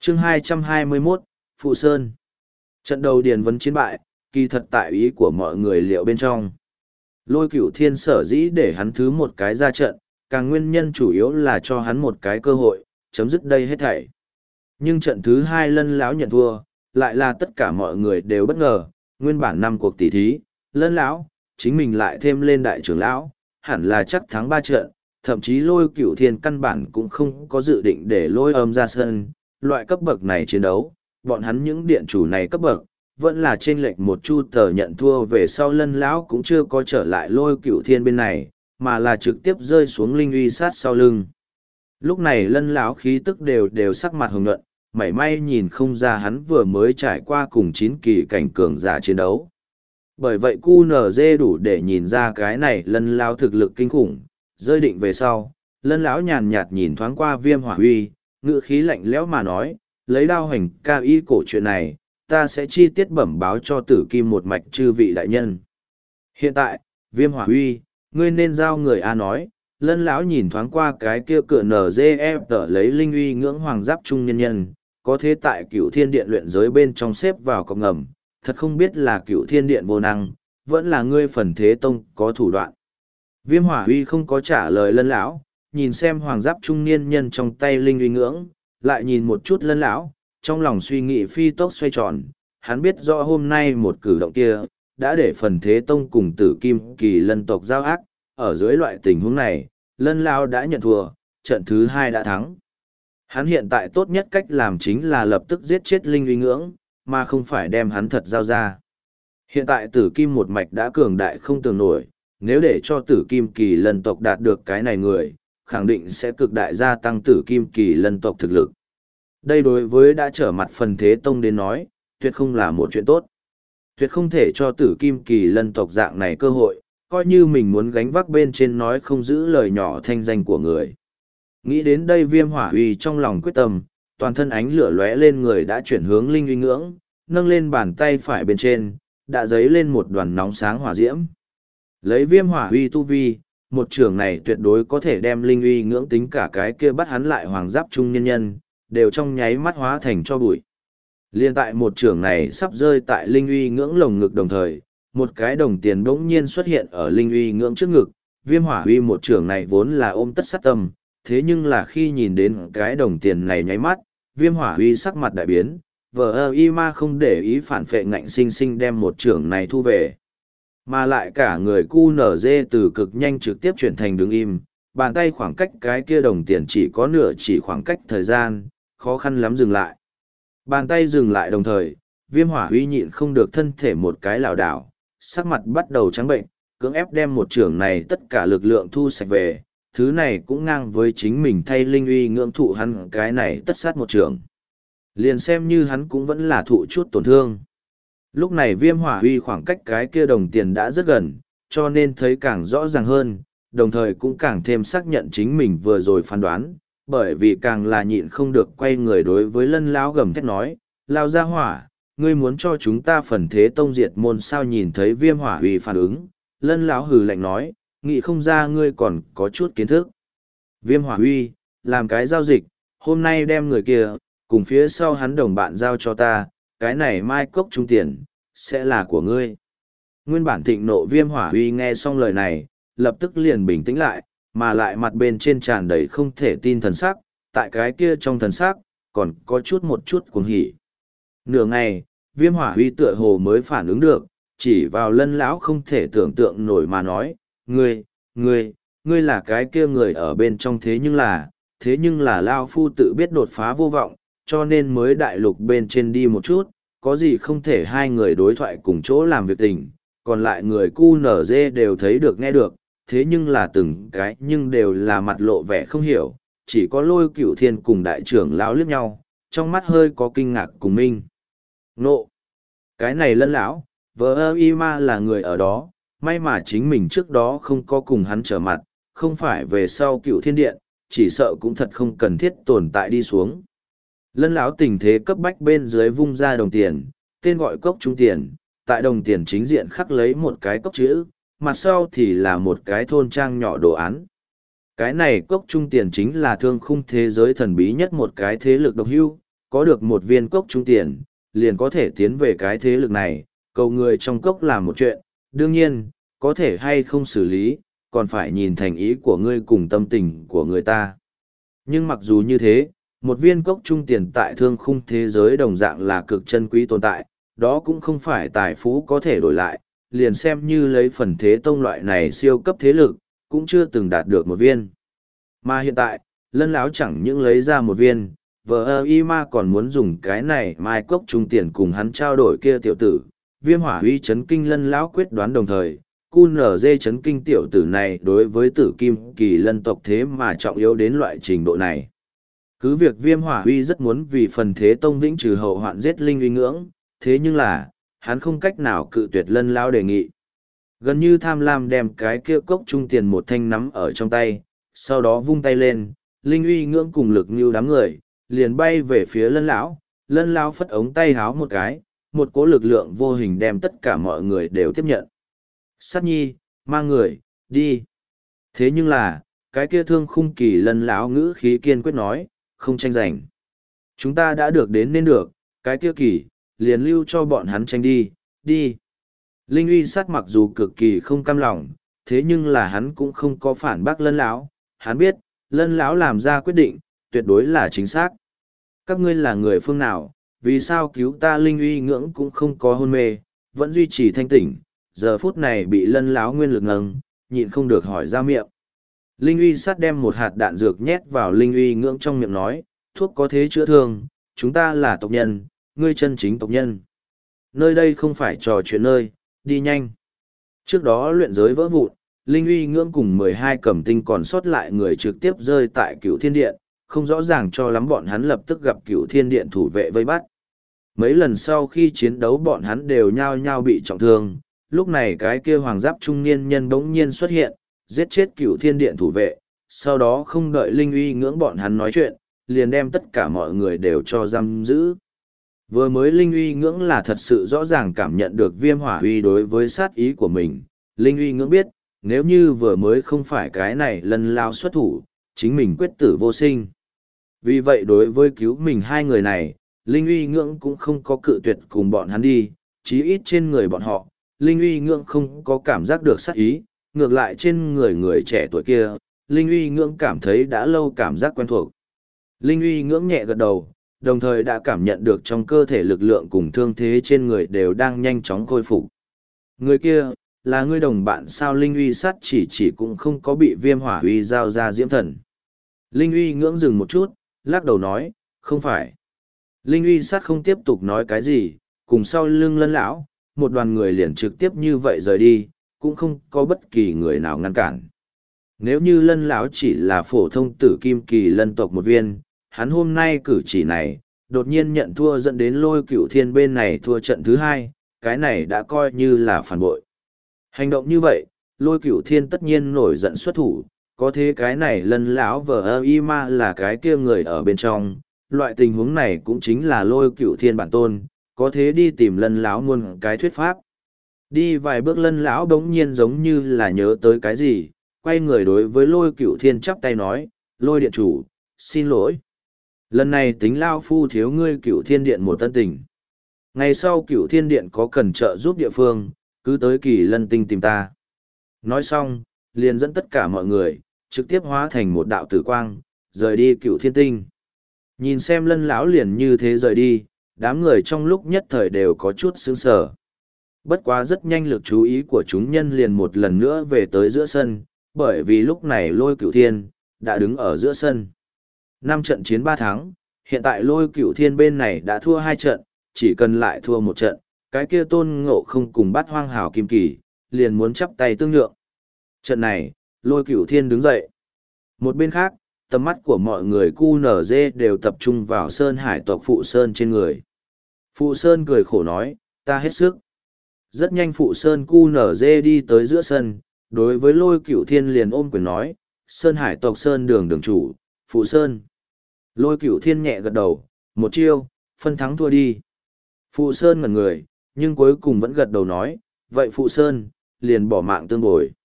Chương 221, Phụ Sơn. Trận đầu điền vấn chiến bại, kỳ thật tại ý của mọi người liệu bên trong. Lôi Cửu Thiên sở dĩ để hắn thứ một cái ra trận, càng nguyên nhân chủ yếu là cho hắn một cái cơ hội, chấm dứt đây hết thảy. Nhưng trận thứ hai Lân lão nhận thua, lại là tất cả mọi người đều bất ngờ, nguyên bản 5 cuộc tỷ thí, Lân lão, chính mình lại thêm lên đại trưởng lão, hẳn là chắc thắng 3 trận, thậm chí Lôi Cửu Thiên căn bản cũng không có dự định để Lôi Âm ra sân, loại cấp bậc này chiến đấu, bọn hắn những điện chủ này cấp bậc, vẫn là chênh lệch một chu tờ nhận thua về sau Lân lão cũng chưa có trở lại Lôi Cửu Thiên bên này, mà là trực tiếp rơi xuống linh uy sát sau lưng. Lúc này Lân lão khí tức đều sắc mặt hồng nhuận, mảy may nhìn không ra hắn vừa mới trải qua cùng 9 kỳ cảnh cường giả chiến đấu. Bởi vậy QNZ đủ để nhìn ra cái này Lân lão thực lực kinh khủng, rơi định về sau, Lân lão nhàn nhạt nhìn thoáng qua Viêm Hỏa Huy, ngữ khí lạnh lẽo mà nói, lấy đao hành ca y cổ chuyện này, ta sẽ chi tiết bẩm báo cho Tử Kim một mạch chư vị đại nhân. Hiện tại, Viêm Hỏa Huy, ngươi nên giao người A nói. Lân lão nhìn thoáng qua cái kia cửa NGF tở lấy linh uy ngưỡng hoàng giáp trung nhân nhân, có thế tại Cửu Thiên Điện luyện giới bên trong xếp vào cọc ngầm, thật không biết là Cửu Thiên Điện vô năng, vẫn là ngươi Phần Thế Tông có thủ đoạn. Viêm Hỏa Huy không có trả lời Lân lão, nhìn xem hoàng giáp trung niên nhân trong tay linh uy ngưỡng, lại nhìn một chút Lân lão, trong lòng suy nghĩ phi tốc xoay tròn, hắn biết rõ hôm nay một cử động kia đã để Phần Thế Tông cùng Tử Kim Kỳ Lân tộc giao ác. Ở dưới loại tình huống này, Lân lão đã nhận thua, trận thứ 2 đã thắng. Hắn hiện tại tốt nhất cách làm chính là lập tức giết chết linh uy ngưỡng, mà không phải đem hắn thật giao ra. Hiện tại Tử Kim một mạch đã cường đại không tưởng nổi, nếu để cho Tử Kim Kỳ Lân tộc đạt được cái này người, khẳng định sẽ cực đại gia tăng Tử Kim Kỳ Lân tộc thực lực. Đây đối với đã trở mặt Phần Thế Tông đến nói, tuyệt không là một chuyện tốt. Tuyệt không thể cho Tử Kim Kỳ Lân tộc dạng này cơ hội, coi như mình muốn gánh vác bên trên nói không giữ lời nhỏ thanh danh của người. Nghĩ đến đây Viêm Hỏa Huy trong lòng quyết tâm, toàn thân ánh lửa lóe lên người đã chuyển hướng linh uy ngưỡng, nâng lên bàn tay phải bên trên, đã dấy lên một đoàn nóng sáng hỏa diễm. Lấy Viêm Hỏa Huy tu vi, một trường này tuyệt đối có thể đem linh uy ngưỡng tính cả cái kia bắt hắn lại hoàng giáp trung nhân nhân, đều trong nháy mắt hóa thành cho bụi. Liên tại một trường này sắp rơi tại linh uy ngưỡng lồng ngực đồng thời, một cái đồng tiền bỗng nhiên xuất hiện ở linh uy ngưỡng trước ngực. Viêm Hỏa Huy một trường này vốn là ôm tất sát tâm, thế nhưng là khi nhìn đến cái đồng tiền này nháy mắt, Viêm Hỏa Huy sắc mặt đại biến, vờ y ma không để ý phản phệ ngạnh sinh sinh đem một trường này thu về. Mà lại cả người QNZ từ cực nhanh trực tiếp chuyển thành đứng im, bàn tay khoảng cách cái kia đồng tiền chỉ có nửa chỉ khoảng cách thời gian, khó khăn lắm dừng lại. Bàn tay dừng lại đồng thời, Viêm Hỏa Huy nhịn không được thân thể một cái lảo đảo, sắc mặt bắt đầu trắng bệnh, cưỡng ép đem một trường này tất cả lực lượng thu sạch về, thứ này cũng ngang với chính mình thay linh uy ngưỡng thụ hắn cái này tất sát một trường. Liền xem như hắn cũng vẫn là thụ chút tổn thương. Lúc này Viêm Hỏa Huy khoảng cách cái kia đồng tiền đã rất gần, cho nên thấy càng rõ ràng hơn, đồng thời cũng càng thêm xác nhận chính mình vừa rồi phán đoán, bởi vì càng là nhịn không được quay người đối với Lân lão gầm thét nói, lao ra hỏa, ngươi muốn cho chúng ta Phần Thế Tông diệt môn sao? Nhìn thấy Viêm Hỏa Huy phản ứng, Lân lão hừ lạnh nói, nghĩ không ra ngươi còn có chút kiến thức. Viêm Hỏa Huy, làm cái giao dịch, hôm nay đem người kia, cùng phía sau hắn đồng bạn giao cho ta, cái này mai cốc trung tiền, sẽ là của ngươi. Nguyên bản thịnh nộ Viêm Hỏa Huy nghe xong lời này, lập tức liền bình tĩnh lại, mà lại mặt bên trên tràn đầy không thể tin thần sắc, tại cái kia trong thần sắc, còn có một chút cuồng hỉ. Nửa ngày, Viêm Hỏa Huy tựa hồ mới phản ứng được, chỉ vào Lân lão không thể tưởng tượng nổi mà nói, ngươi là cái kia người ở bên trong, thế nhưng là Lao Phu tự biết đột phá vô vọng, cho nên mới đại lục bên trên đi một chút, có gì không thể hai người đối thoại cùng chỗ làm việc tình, còn lại người QNZ đều thấy được nghe được, thế nhưng là từng cái nhưng đều là mặt lộ vẻ không hiểu, chỉ có Lôi Cửu Thiên cùng đại trưởng lão liếc nhau, trong mắt hơi có kinh ngạc cùng minh. Nộ! Cái này Lân lão, vợ y ma là người ở đó, may mà chính mình trước đó không có cùng hắn trở mặt, không phải về sau Cửu Thiên Điện, chỉ sợ cũng thật không cần thiết tồn tại đi xuống. Lân lão tình thế cấp bách bên dưới vung ra đồng tiền, tên gọi cốc trung tiền, tại đồng tiền chính diện khắc lấy một cái cốc chữ, mặt sau thì là một cái thôn trang nhỏ đồ án. Cái này cốc trung tiền chính là thương khung thế giới thần bí nhất một cái thế lực độc hưu, có được một viên cốc trung tiền, liền có thể tiến về cái thế lực này, cầu người trong cốc làm một chuyện, đương nhiên, có thể hay không xử lý, còn phải nhìn thành ý của ngươi cùng tâm tình của người ta. Nhưng mặc dù như thế, một viên cốc trung tiền tại thương khung thế giới đồng dạng là cực chân quý tồn tại, đó cũng không phải tài phú có thể đổi lại, liền xem như lấy phần thế tông loại này siêu cấp thế lực, cũng chưa từng đạt được một viên. Mà hiện tại, Lân Lão chẳng những lấy ra một viên, vợ y ma còn muốn dùng cái này mai cốc trung tiền cùng hắn trao đổi kia tiểu tử. Viêm hỏa uy chấn kinh Lân Lão quyết đoán đồng thời, QNZ chấn kinh tiểu tử này đối với tử kim kỳ lân tộc thế mà trọng yếu đến loại trình độ này. Cứ việc viêm hỏa uy rất muốn vì phần thế tông vĩnh trừ hậu hoạn giết linh uy ngưỡng, thế nhưng là, hắn không cách nào cự tuyệt Lân Lão đề nghị. Gần như tham lam đem cái kia cốc trung tiền một thanh nắm ở trong tay, sau đó vung tay lên, linh uy ngưỡng cùng lực như đám người, liền bay về phía Lân Lão phất ống tay háo một cái, một cỗ lực lượng vô hình đem tất cả mọi người đều tiếp nhận. Sát nhi, mang người, đi. Thế nhưng là, cái kia thương khung kỳ Lân Lão ngữ khí kiên quyết nói, không tranh giành. Chúng ta đã được đến nên được, cái kia kỳ, liền lưu cho bọn hắn tranh đi, đi. Linh uy sát mặc dù cực kỳ không cam lòng, thế nhưng là hắn cũng không có phản bác Lân Lão. Hắn biết, Lân Lão làm ra quyết định, tuyệt đối là chính xác. Các ngươi là người phương nào, vì sao cứu ta? Linh uy ngưỡng cũng không có hôn mê, vẫn duy trì thanh tỉnh, giờ phút này bị Lân Lão nguyên lực ngâng, nhịn không được hỏi ra miệng. Linh uy sát đem một hạt đạn dược nhét vào linh uy ngưỡng trong miệng nói, thuốc có thế chữa thương, chúng ta là tộc nhân, ngươi chân chính tộc nhân. Nơi đây không phải trò chuyện nơi, đi nhanh. Trước đó luyện giới vỡ vụn, linh uy ngưỡng cùng 12 cẩm tinh còn sót lại người trực tiếp rơi tại Cửu Thiên Điện, không rõ ràng cho lắm bọn hắn lập tức gặp Cửu Thiên Điện thủ vệ vây bắt. Mấy lần sau khi chiến đấu bọn hắn đều nhao nhao bị trọng thương, lúc này cái kia hoàng giáp trung niên nhân bỗng nhiên xuất hiện, giết chết Cửu Thiên Điện thủ vệ, sau đó không đợi linh uy ngưỡng bọn hắn nói chuyện, liền đem tất cả mọi người đều cho giam giữ. Vừa mới linh uy ngưỡng là thật sự rõ ràng cảm nhận được viêm hỏa uy đối với sát ý của mình. Linh uy ngưỡng biết, nếu như vừa mới không phải cái này Lân Lão xuất thủ, chính mình quyết tử vô sinh. Vì vậy đối với cứu mình hai người này, Linh uy ngưỡng cũng không có cự tuyệt cùng bọn hắn đi, chí ít trên người bọn họ, Linh uy ngưỡng không có cảm giác được sát ý, ngược lại trên người người trẻ tuổi kia, Linh uy ngưỡng cảm thấy đã lâu cảm giác quen thuộc. Linh uy ngưỡng nhẹ gật đầu, đồng thời đã cảm nhận được trong cơ thể lực lượng cùng thương thế trên người đều đang nhanh chóng khôi phục. Người kia, là ngươi đồng bạn sao? Linh uy sát chỉ cũng không có bị viêm hỏa uy giao ra diễm thần. Linh uy ngưỡng dừng một chút, lắc đầu nói, không phải. Linh uy sát không tiếp tục nói cái gì, cùng sau lưng Lân Lão, một đoàn người liền trực tiếp như vậy rời đi, cũng không có bất kỳ người nào ngăn cản. Nếu như Lân Lão chỉ là phổ thông tử kim kỳ lân tộc một viên, hắn hôm nay cử chỉ này, đột nhiên nhận thua dẫn đến Lôi Cửu Thiên bên này thua trận thứ hai, cái này đã coi như là phản bội. Hành động như vậy, Lôi Cửu Thiên tất nhiên nổi giận xuất thủ, có thế cái này Lân Lão vờ y ma là cái kia người ở bên trong, loại tình huống này cũng chính là Lôi Cửu Thiên bản tôn, có thế đi tìm Lân Lão muôn cái thuyết pháp. Đi vài bước Lân Lão đống nhiên giống như là nhớ tới cái gì, quay người đối với Lôi Cửu Thiên chắp tay nói, Lôi điện chủ, xin lỗi. Lần này tính lao phu thiếu ngươi Cửu Thiên Điện một tân tình. Ngày sau Cửu Thiên Điện có cần trợ giúp địa phương, cứ tới Kỳ Lân Tinh tìm ta. Nói xong, liền dẫn tất cả mọi người, trực tiếp hóa thành một đạo tử quang, rời đi Cửu Thiên Tinh. Nhìn xem Lân Lão liền như thế rời đi, đám người trong lúc nhất thời đều có chút sững sờ. Bất quá rất nhanh lực chú ý của chúng nhân liền một lần nữa về tới giữa sân, bởi vì lúc này Lôi Cửu Thiên đã đứng ở giữa sân. 5 trận chiến 3 thắng, hiện tại Lôi Cửu Thiên bên này đã thua 2 trận, chỉ cần lại thua 1 trận, cái kia Tôn Ngộ Không cùng Bát Hoang Hào Kim Kỳ, liền muốn chắp tay tương nhượng. Trận này, Lôi Cửu Thiên đứng dậy. Một bên khác, tầm mắt của mọi người QNZ đều tập trung vào Sơn Hải tộc Phụ Sơn trên người. Phụ Sơn cười khổ nói, ta hết sức. Rất nhanh Phụ Sơn QNZ đi tới giữa sân, đối với Lôi Cửu Thiên liền ôm quyền nói, Sơn Hải tộc Sơn đường đường chủ, Phụ Sơn. Lôi Cửu Thiên nhẹ gật đầu, một chiêu, phân thắng thua đi. Phụ Sơn ngẩn người, nhưng cuối cùng vẫn gật đầu nói, vậy Phụ Sơn, liền bỏ mạng tương bồi.